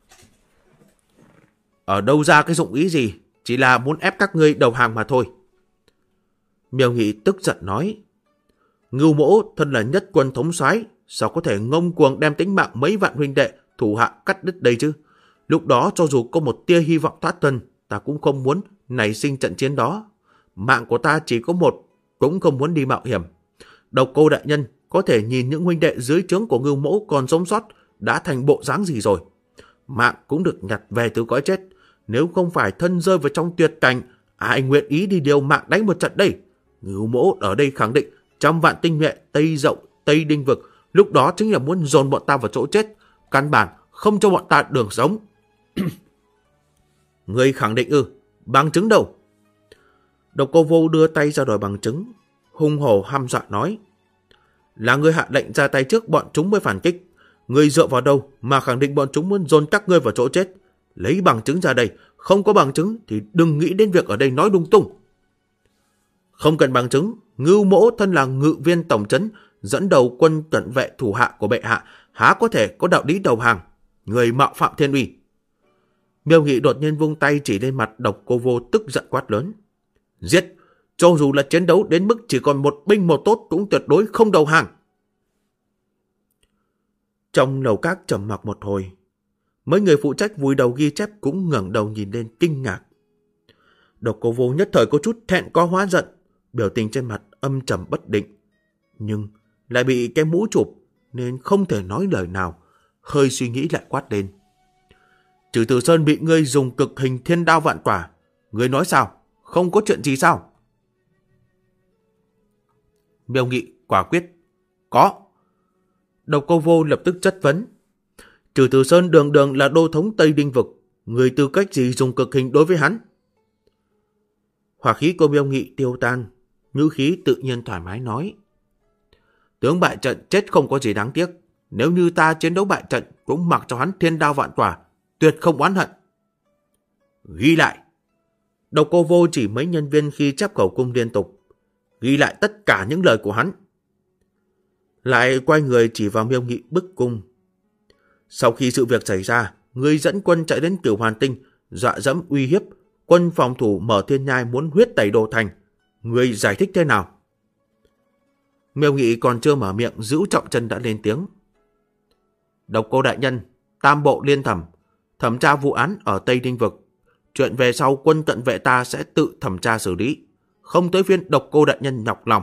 ở đâu ra cái dụng ý gì? Chỉ là muốn ép các ngươi đầu hàng mà thôi. Miêu Nghị tức giận nói: Ngưu Mỗ thân là nhất quân thống soái, sao có thể ngông cuồng đem tính mạng mấy vạn huynh đệ thủ hạ cắt đứt đây chứ? Lúc đó cho dù có một tia hy vọng thoát thân, ta cũng không muốn nảy sinh trận chiến đó. Mạng của ta chỉ có một, cũng không muốn đi mạo hiểm. Độc Cô đại nhân có thể nhìn những huynh đệ dưới trướng của Ngưu Mỗ còn sống sót đã thành bộ dáng gì rồi. Mạng cũng được nhặt về từ cõi chết. Nếu không phải thân rơi vào trong tuyệt cảnh, ai nguyện ý đi điều mạng đánh một trận đây? Ngưu Mỗ ở đây khẳng định 100 vạn tinh nhuệ Tây Dậu, Tây Đinh Vực lúc đó chính là muốn dồn bọn ta vào chỗ chết, căn bản không cho bọn ta đường sống. Ngươi khẳng định ư? Bằng chứng đâu? Độc Cô Vô đưa tay ra đòi bằng chứng, hung hổ hăm dọa nói: là ngươi hạ lệnh ra tay trước, bọn chúng mới phản kích. Ngươi dựa vào đâu mà khẳng định bọn chúng muốn dồn các ngươi vào chỗ chết? Lấy bằng chứng ra đây, không có bằng chứng thì đừng nghĩ đến việc ở đây nói lung tung. Không cần bằng chứng, Ngưu Mỗ thân là ngự viên tổng trấn, dẫn đầu quân cận vệ thủ hạ của bệ hạ, há có thể có đạo lý đầu hàng? Người mạo phạm thiên uy. Miêu Nghị đột nhiên vung tay chỉ lên mặt Độc Cô Vô, tức giận quát lớn: giết! Cho dù là chiến đấu đến mức chỉ còn một binh một tốt cũng tuyệt đối không đầu hàng. Trong lầu các trầm mặc một hồi, mấy người phụ trách vùi đầu ghi chép cũng ngẩng đầu nhìn lên kinh ngạc. Độc Cô Vô nhất thời có chút thẹn có hóa giận, biểu tình trên mặt âm trầm bất định, nhưng lại bị cái mũ chụp nên không thể nói lời nào, hơi suy nghĩ lại quát lên: Trừ Từ Sơn bị ngươi dùng cực hình thiên đao vạn quả, ngươi nói sao? Không có chuyện gì sao? Miêu Nghị quả quyết: có. Độc Cô Vô lập tức chất vấn: Trừ Từ Sơn đường đường là đô thống Tây Đinh Vực, người tư cách gì dùng cực hình đối với hắn? Hỏa khí của Miêu Nghị tiêu tan, ngữ khí tự nhiên thoải mái nói: tướng bại trận chết không có gì đáng tiếc. Nếu như ta chiến đấu bại trận cũng mặc cho hắn thiên đao vạn quả, tuyệt không oán hận. Ghi lại. Độc Cô Vô chỉ mấy nhân viên khi chép khẩu cung liên tục, ghi lại tất cả những lời của hắn. Lại quay người chỉ vào Miêu Nghị bức cung: sau khi sự việc xảy ra, người dẫn quân chạy đến Cửu Hoàn Tinh, dọa dẫm uy hiếp, Quân phòng thủ Mở Thiên Nhai muốn huyết tẩy Đồ Thành. Người giải thích thế nào? Miêu Nghị còn chưa mở miệng, Dữu Trọng Chân đã lên tiếng. Độc Cô đại nhân, Tam bộ liên thẩm, thẩm tra vụ án ở Tây Đinh vực. Chuyện về sau quân cận vệ ta sẽ tự thẩm tra xử lý. Không tới phiên Độc Cô đại nhân nhọc lòng.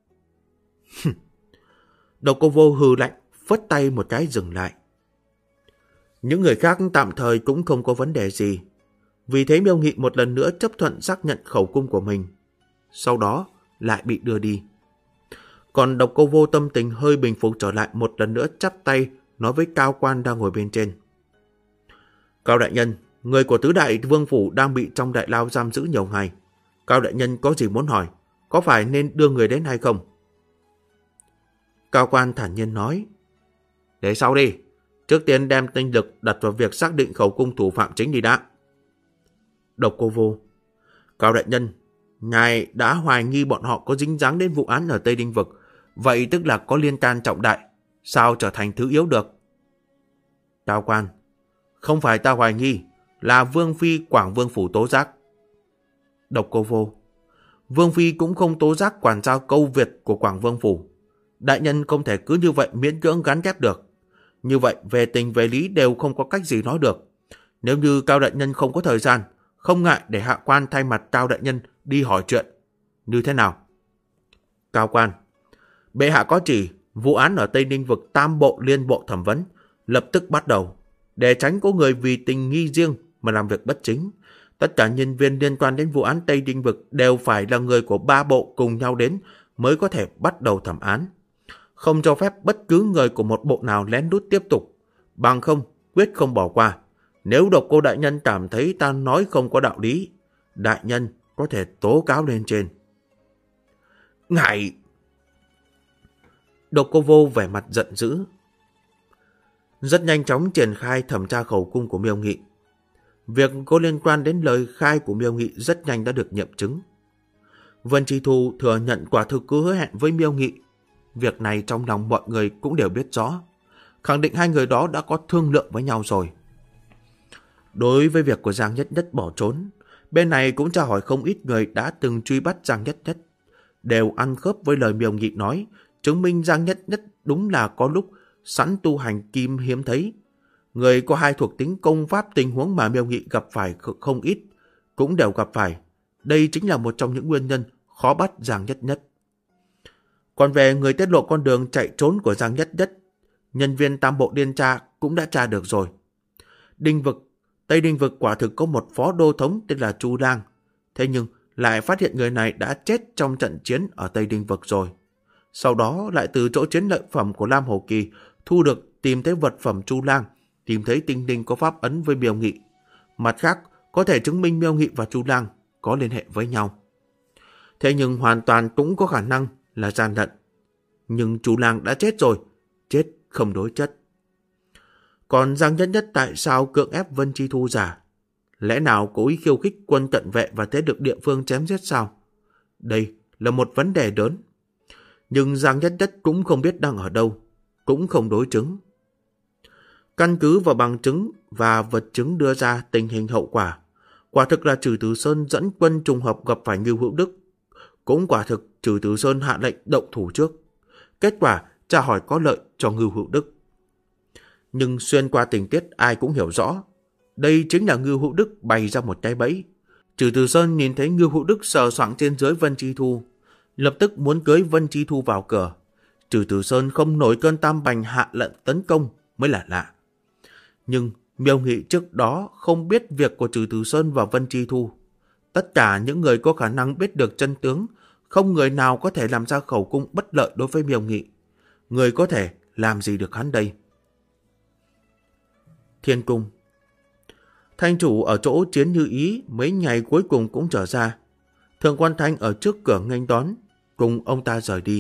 Độc Cô Vô hừ lạnh, phất tay một cái dừng lại. Những người khác tạm thời cũng không có vấn đề gì. Vì thế Miêu Nghị một lần nữa chấp thuận xác nhận khẩu cung của mình. Sau đó lại bị đưa đi. Còn Độc Cô Vô tâm tình hơi bình phục trở lại, một lần nữa chắp tay nói với Cao Quan đang ngồi bên trên. Cao đại nhân, người của tứ đại vương phủ đang bị trong đại lao giam giữ nhiều ngày. Cao đại nhân có gì muốn hỏi? Có phải nên đưa người đến hay không? Cao Quan thản nhiên nói. Để sau đi. Trước tiên đem tinh lực đặt vào việc xác định khẩu cung thủ phạm chính đi đã. Độc Cô Vô. Cao đại nhân, ngài đã hoài nghi bọn họ có dính dáng đến vụ án ở Tây Đinh vực. Vậy tức là có liên can trọng đại. Sao trở thành thứ yếu được? Cao Quan. Không phải ta hoài nghi, là Vương Phi Quảng Vương Phủ tố giác. Độc Cô Vô. Vương Phi cũng không tố giác quản gia Câu Việt của Quảng Vương Phủ. Đại nhân không thể cứ như vậy miễn cưỡng gắn ghép được. Như vậy về tình về lý đều không có cách gì nói được. Nếu như Cao đại nhân không có thời gian, không ngại để hạ quan thay mặt Cao đại nhân đi hỏi chuyện. Như thế nào? Cao Quan. Bệ hạ có chỉ, vụ án ở Tây Ninh vực tam bộ liên bộ thẩm vấn lập tức bắt đầu. Để tránh có người vì tình nghi riêng mà làm việc bất chính, tất cả nhân viên liên quan đến vụ án Tây Ninh vực đều phải là người của ba bộ cùng nhau đến mới có thể bắt đầu thẩm án. Không cho phép bất cứ người của một bộ nào lén lút tiếp tục, bằng không quyết không bỏ qua. Nếu Độc Cô đại nhân cảm thấy ta nói không có đạo lý, đại nhân có thể tố cáo lên trên. Ngài! Độc Cô Vô vẻ mặt giận dữ. Rất nhanh chóng triển khai thẩm tra khẩu cung của Miêu Nghị. Việc có liên quan đến lời khai của Miêu Nghị rất nhanh đã được nghiệm chứng. Vân Chi Thu thừa nhận quả thực cứ hứa hẹn với Miêu Nghị. Việc này trong lòng mọi người cũng đều biết rõ, khẳng định hai người đó đã có thương lượng với nhau rồi. Đối với việc của Giang Nhất Nhất bỏ trốn, bên này cũng tra hỏi không ít người đã từng truy bắt Giang Nhất Nhất, đều ăn khớp với lời Miêu Nghị nói, chứng minh Giang Nhất Nhất đúng là có lúc sẵn tu hành kim hiếm thấy. Người có hai thuộc tính công pháp, tình huống mà Miêu Nghị gặp phải không ít, cũng đều gặp phải. Đây chính là một trong những nguyên nhân khó bắt Giang Nhất Nhất. Còn về người tiết lộ con đường chạy trốn của Giang Nhất Nhất, nhân viên tam bộ điên tra cũng đã tra được rồi. Đinh vực, Tây Đinh vực quả thực có một phó đô thống tên là Chu Lang, thế nhưng lại phát hiện người này đã chết trong trận chiến ở Tây Đinh vực rồi. Sau đó lại từ chỗ chiến lợi phẩm của Lam Hổ Kỳ thu được tìm thấy vật phẩm Chu Lang, tìm thấy tinh linh có pháp ấn với Miêu Nghị. Mặt khác, có thể chứng minh Miêu Nghị và Chu Lang có liên hệ với nhau. Thế nhưng hoàn toàn cũng có khả năng là gian lận. Nhưng Chu Lang đã chết rồi, chết không đối chất. Còn Giang Nhất Nhất tại sao cưỡng ép Vân Chi Thu giả? Lẽ nào cố ý khiêu khích quân cận vệ và thế lực địa phương chém giết sao? Đây là một vấn đề lớn. Nhưng Giang Nhất Nhất cũng không biết đang ở đâu, cũng không đối chứng. Căn cứ vào bằng chứng và vật chứng đưa ra tình hình hậu quả, quả thực là Trừ Tử Sơn dẫn quân trùng hợp gặp phải Ngưu Hữu Đức. Cũng quả thực Trừ Tử Sơn hạ lệnh động thủ trước. Kết quả tra hỏi có lợi cho Ngưu Hữu Đức. Nhưng xuyên qua tình tiết ai cũng hiểu rõ, đây chính là Ngưu Hữu Đức bày ra một cái bẫy. Trừ Tử Sơn nhìn thấy Ngưu Hữu Đức sờ soạng trên dưới Vân Chi Thu, lập tức muốn cưới Vân Chi Thu vào cửa. Trừ Tử Sơn không nổi cơn tam bành hạ lệnh tấn công mới là lạ. Nhưng Miêu Nghị trước đó không biết việc của Trừ Tử Sơn và Vân Chi Thu. Tất cả những người có khả năng biết được chân tướng, không người nào có thể làm ra khẩu cung bất lợi đối với Miêu Nghị. Người có thể làm gì được hắn đây? Thiên cung. Thanh chủ ở chỗ Chiến Như Ý mấy ngày cuối cùng cũng trở ra. Thượng quan Thanh ở trước cửa nghênh đón, cùng ông ta rời đi.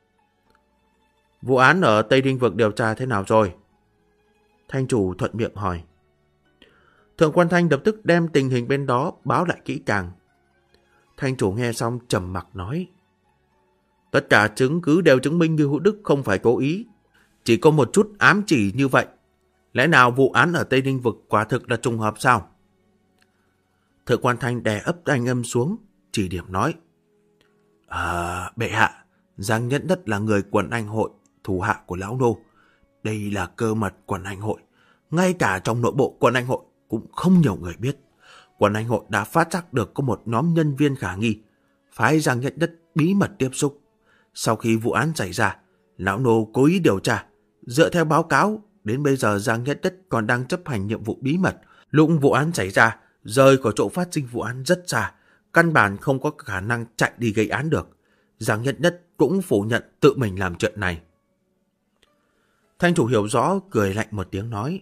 Vụ án ở Tây Đinh vực điều tra thế nào rồi? Thanh chủ thuận miệng hỏi. Thượng quan Thanh lập tức đem tình hình bên đó báo lại kỹ càng. Thanh chủ nghe xong trầm mặc nói. Tất cả chứng cứ đều chứng minh Ngưu Hữu Đức không phải cố ý. Chỉ có một chút ám chỉ như vậy. Lẽ nào vụ án ở Tây Ninh vực quả thực là trùng hợp sao? Thượng quan Thanh đè ấp thanh âm xuống, chỉ điểm nói. Bệ hạ, Giang Nhất Đất là người quần anh hội, thủ hạ của lão nô. Đây là cơ mật quần anh hội. Ngay cả trong nội bộ quần anh hội cũng không nhiều người biết. Quần anh hội đã phát giác được có một nhóm nhân viên khả nghi, phái Giang Nhất Đất bí mật tiếp xúc. Sau khi vụ án xảy ra, lão nô cố ý điều tra. Dựa theo báo cáo, đến bây giờ Giang Nhất Đất còn đang chấp hành nhiệm vụ bí mật. Lúc vụ án xảy ra, rời khỏi chỗ phát sinh vụ án rất xa, căn bản không có khả năng chạy đi gây án được. Giang Nhất Đất cũng phủ nhận tự mình làm chuyện này. Thanh chủ hiểu rõ, cười lạnh một tiếng nói.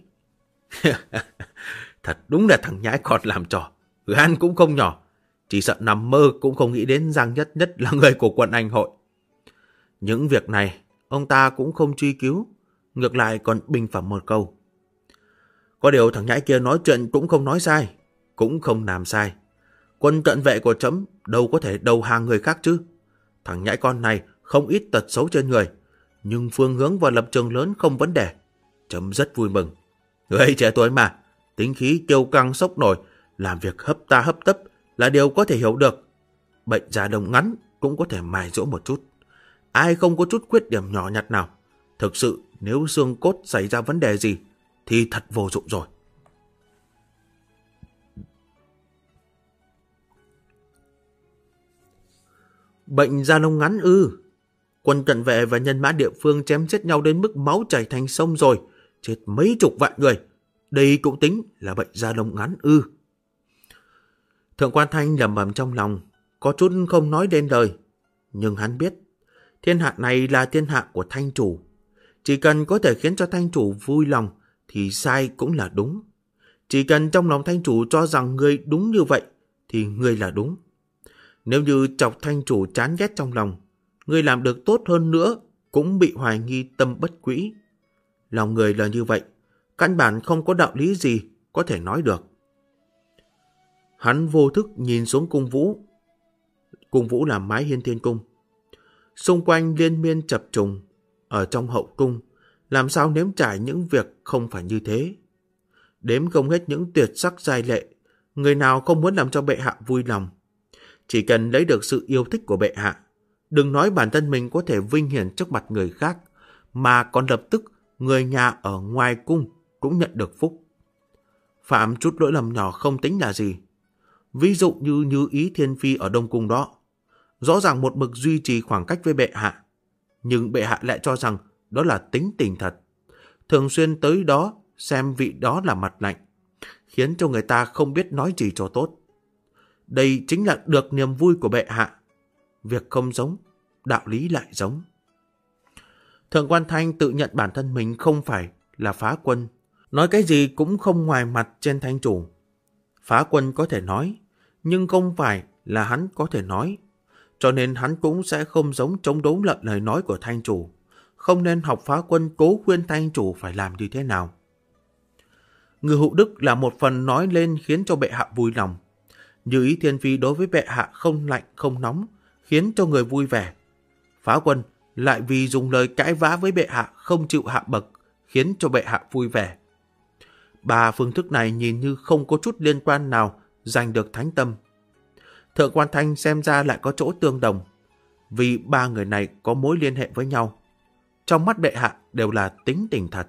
Thật đúng là thằng nhãi con làm trò, gan cũng không nhỏ. Chỉ sợ nằm mơ cũng không nghĩ đến Giang Nhất Nhất là người của quận Anh hội. Những việc này, ông ta cũng không truy cứu, ngược lại còn bình phẩm một câu. Có điều thằng nhãi kia nói chuyện cũng không nói sai, cũng không làm sai. Quân cận vệ của trẫm đâu có thể đầu hàng người khác chứ. Thằng nhãi con này không ít tật xấu trên người, nhưng phương hướng và lập trường lớn không vấn đề. Trẫm rất vui mừng. Người trẻ tuổi mà, tính khí kiêu căng sốc nổi, làm việc hấp ta hấp tấp là điều có thể hiểu được. Bệnh da đông ngắn cũng có thể mài dỗ một chút. Ai không có chút khuyết điểm nhỏ nhặt nào. Thực sự nếu xương cốt xảy ra vấn đề gì thì thật vô dụng rồi. Bệnh da lông ngắn ư? Quân cận vệ và nhân mã địa phương chém giết nhau đến mức máu chảy thành sông rồi, chết mấy chục vạn người. Đây cũng tính là bệnh da lông ngắn ư? Thượng quan Thanh lẩm bẩm trong lòng, có chút không nói đến lời. Nhưng hắn biết, thiên hạ này là thiên hạ của Thanh chủ. Chỉ cần có thể khiến cho Thanh chủ vui lòng thì sai cũng là đúng. Chỉ cần trong lòng Thanh chủ cho rằng người đúng như vậy thì người là đúng. Nếu như chọc Thanh chủ chán ghét trong lòng, người làm được tốt hơn nữa cũng bị hoài nghi tâm bất quỹ. Lòng người là như vậy, căn bản không có đạo lý gì có thể nói được. Hắn vô thức nhìn xuống cung vũ. Cung vũ là mái hiên thiên cung. Xung quanh liên miên chập trùng. Ở trong hậu cung, làm sao nếm trải những việc không phải như thế. Đếm không hết những tuyệt sắc giai lệ, người nào không muốn làm cho bệ hạ vui lòng. Chỉ cần lấy được sự yêu thích của bệ hạ, đừng nói bản thân mình có thể vinh hiển trước mặt người khác, mà còn lập tức người nhà ở ngoài cung cũng nhận được phúc. Phạm chút lỗi lầm nhỏ không tính là gì. Ví dụ như Ý Thiên Phi ở Đông Cung đó. Rõ ràng một mực duy trì khoảng cách với bệ hạ, nhưng bệ hạ lại cho rằng đó là tính tình thật. Thường xuyên tới đó xem vị đó là mặt lạnh, khiến cho người ta không biết nói gì cho tốt. Đây chính là được niềm vui của bệ hạ. Việc không giống, đạo lý lại giống. Thượng quan Thanh tự nhận bản thân mình không phải là phá quân, nói cái gì cũng không ngoài mặt trên Thanh chủ. Phá quân có thể nói, nhưng không phải là hắn có thể nói. Cho nên hắn cũng sẽ không giống chống đối lại lời nói của Thanh chủ. Không nên học phá quân cố khuyên Thanh chủ phải làm như thế nào. Ngư Hữu Đức là một phần nói lên khiến cho bệ hạ vui lòng. Như Ý Thiên Phi đối với bệ hạ không lạnh không nóng, khiến cho người vui vẻ. Phá quân lại vì dùng lời cãi vã với bệ hạ không chịu hạ bậc, khiến cho bệ hạ vui vẻ. Ba phương thức này nhìn như không có chút liên quan nào giành được thánh tâm. Thượng quan Thanh xem ra lại có chỗ tương đồng, vì ba người này có mối liên hệ với nhau. Trong mắt bệ hạ đều là tính tình thật.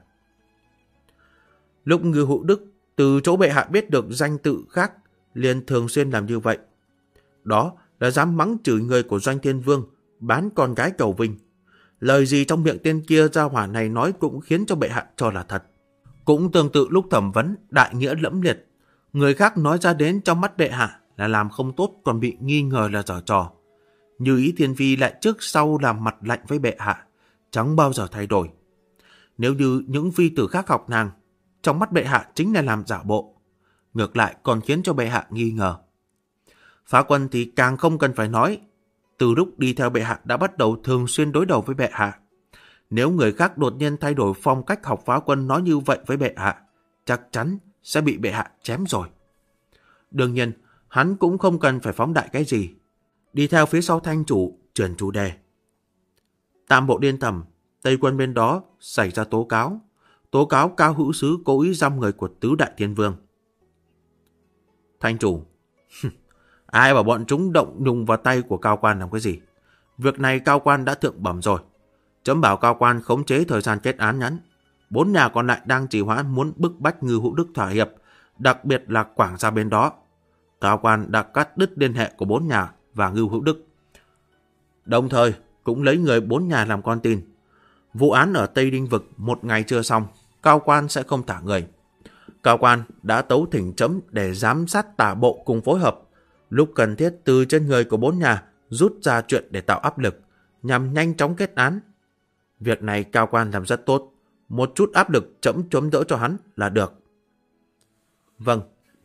Lúc Ngư Hữu Đức từ chỗ bệ hạ biết được danh tự khác, liền thường xuyên làm như vậy. Đó là dám mắng chửi người của Doanh Thiên Vương, bán con gái cầu vinh. Lời gì trong miệng tên kia gia hỏa này nói cũng khiến cho bệ hạ cho là thật. Cũng tương tự lúc thẩm vấn đại nghĩa lẫm liệt, người khác nói ra đến trong mắt bệ hạ là làm không tốt còn bị nghi ngờ là giở trò. Như Ý Thiên Phi lại trước sau làm mặt lạnh với bệ hạ, chẳng bao giờ thay đổi. Nếu như những phi tử khác học nàng, trong mắt bệ hạ chính là làm giả bộ, ngược lại còn khiến cho bệ hạ nghi ngờ. Phá quân thì càng không cần phải nói, từ lúc đi theo bệ hạ đã bắt đầu thường xuyên đối đầu với bệ hạ. Nếu người khác đột nhiên thay đổi phong cách học phá quân nói như vậy với bệ hạ, chắc chắn sẽ bị bệ hạ chém rồi. Đương nhiên, hắn cũng không cần phải phóng đại cái gì. Đi theo phía sau Thanh chủ, chuyển chủ đề. Tam bộ điên thẩm, Tây quân bên đó xảy ra tố cáo. Tố cáo Cao Hữu Sứ cố ý giam người của tứ đại thiên vương. Thanh chủ, Ai bảo bọn chúng động nhung vào tay của cao quan làm cái gì? Việc này cao quan đã thượng bẩm rồi. Chấm bảo cao quan khống chế thời gian kết án ngắn. 4 nhà còn lại đang trì hoãn muốn bức bách Ngưu Hữu Đức thỏa hiệp, đặc biệt là Quảng Gia bên đó. Cao quan đã cắt đứt liên hệ của 4 nhà và Ngưu Hữu Đức. Đồng thời cũng lấy người 4 nhà làm con tin. Vụ án ở Tây Đinh Vực 1 ngày chưa xong, cao quan sẽ không thả người. Cao quan đã tấu thỉnh chấm để giám sát tả bộ cùng phối hợp. Lúc cần thiết từ trên người của 4 nhà rút ra chuyện để tạo áp lực, nhằm nhanh chóng kết án. Việc này cao quan làm rất tốt. Một chút áp lực chấm chấm đỡ cho hắn là được. Vâng.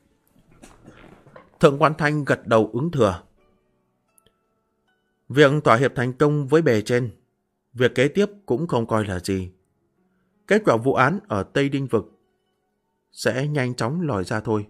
Thượng quan Thanh gật đầu ứng thừa. Việc thỏa hiệp thành công với bề trên, việc kế tiếp cũng không coi là gì. Kết quả vụ án ở Tây Đinh Vực sẽ nhanh chóng lòi ra thôi.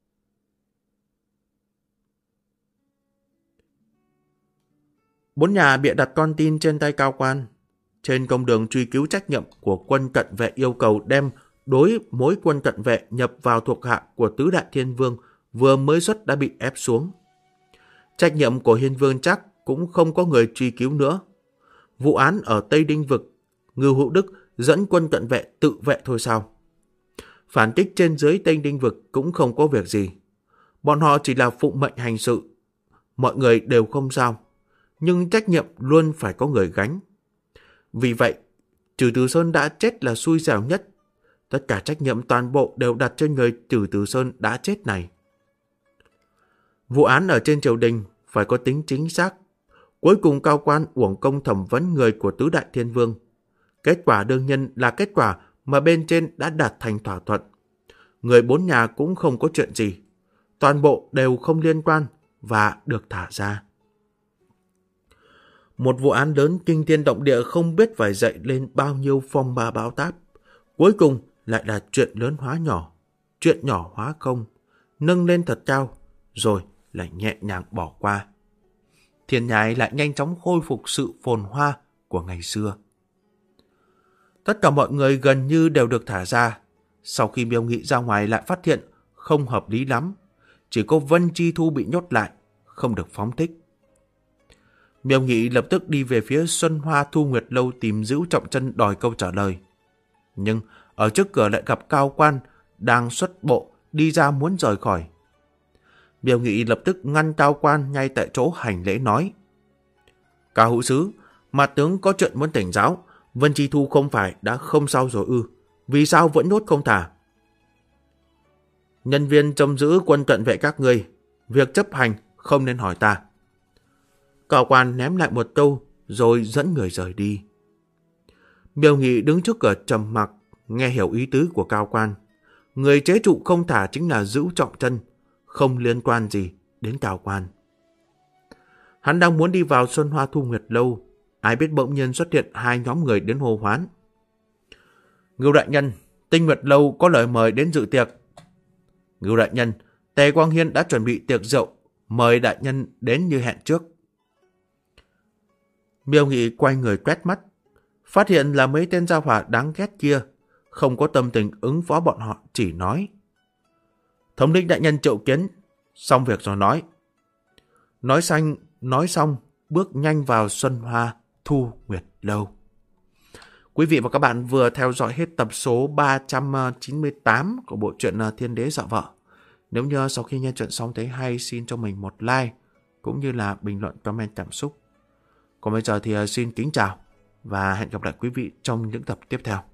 Bốn nhà bịa đặt con tin trên tay cao quan. Trên công đường truy cứu trách nhiệm của quân cận vệ yêu cầu đem đối mối quân cận vệ nhập vào thuộc hạ của Tứ Đại Thiên Vương vừa mới xuất đã bị ép xuống. Trách nhiệm của Hiên Vương chắc cũng không có người truy cứu nữa. Vụ án ở Tây Đinh Vực, Ngưu Hữu Đức dẫn quân cận vệ tự vệ thôi sao? Phản kích trên dưới Tây Đinh Vực cũng không có việc gì. Bọn họ chỉ là phụng mệnh hành sự. Mọi người đều không sao. Nhưng trách nhiệm luôn phải có người gánh. Vì vậy, Trừ Từ Sơn đã chết là xui xẻo nhất. Tất cả trách nhiệm toàn bộ đều đặt trên người Trừ Từ Sơn đã chết này. Vụ án ở trên triều đình phải có tính chính xác. Cuối cùng cao quan uổng công thẩm vấn người của Tứ Đại Thiên Vương. Kết quả đương nhiên là kết quả mà bên trên đã đạt thành thỏa thuận. Người 4 nhà cũng không có chuyện gì. Toàn bộ đều không liên quan và được thả ra. Một vụ án lớn kinh thiên động địa không biết phải dậy lên bao nhiêu phong ba bão táp. Cuối cùng lại là chuyện lớn hóa nhỏ, chuyện nhỏ hóa không, nâng lên thật cao, rồi lại nhẹ nhàng bỏ qua. Thiên nhai lại nhanh chóng khôi phục sự phồn hoa của ngày xưa. Tất cả mọi người gần như đều được thả ra. Sau khi Miêu Nghị ra ngoài lại phát hiện không hợp lý lắm. Chỉ có Vân Chi Thu bị nhốt lại, không được phóng thích. Miêu Nghị lập tức đi về phía Xuân Hoa Thu Nguyệt Lâu tìm Dữu Trọng Chân đòi câu trả lời. Nhưng ở trước cửa lại gặp cao quan đang xuất bộ đi ra muốn rời khỏi. Miêu Nghị lập tức ngăn cao quan ngay tại chỗ hành lễ nói: Cao hữu sứ, mặt tướng có chuyện muốn tỉnh giáo. Vân Chi Thu không phải đã không sao rồi ư? Vì sao vẫn nhốt không thả? Nhân viên trông giữ quân cận vệ các ngươi, việc chấp hành không nên hỏi ta. Cao quan ném lại một câu rồi dẫn người rời đi. Miêu Nghị đứng trước cửa trầm mặc, nghe hiểu ý tứ của cao quan. Người chế trụ không thả chính là Dữu Trọng Chân, không liên quan gì đến cao quan. Hắn đang muốn đi vào Xuân Hoa Thu Nguyệt Lâu, ai biết bỗng nhiên xuất hiện 2 nhóm người đến hô hoán. Ngưu đại nhân, Tinh Nguyệt Lâu có lời mời đến dự tiệc. Ngưu đại nhân, Tề Quang Hiên đã chuẩn bị tiệc rượu, mời đại nhân đến như hẹn trước. Miêu Nghị quay người quét mắt, phát hiện là mấy tên gia hỏa đáng ghét kia, không có tâm tình ứng phó bọn họ, chỉ nói: Thống lĩnh đại nhân triệu kiến, xong việc rồi nói. Nói xong, bước nhanh vào Xuân Hoa Thu Nguyệt Lâu. Quý vị và các bạn vừa theo dõi hết tập số 398 của bộ truyện Thiên Đế Dọa Vợ. Nếu như sau khi nghe chuyện xong thấy hay, xin cho mình một like, cũng như là bình luận comment cảm xúc. Còn bây giờ thì xin kính chào và hẹn gặp lại quý vị trong những tập tiếp theo.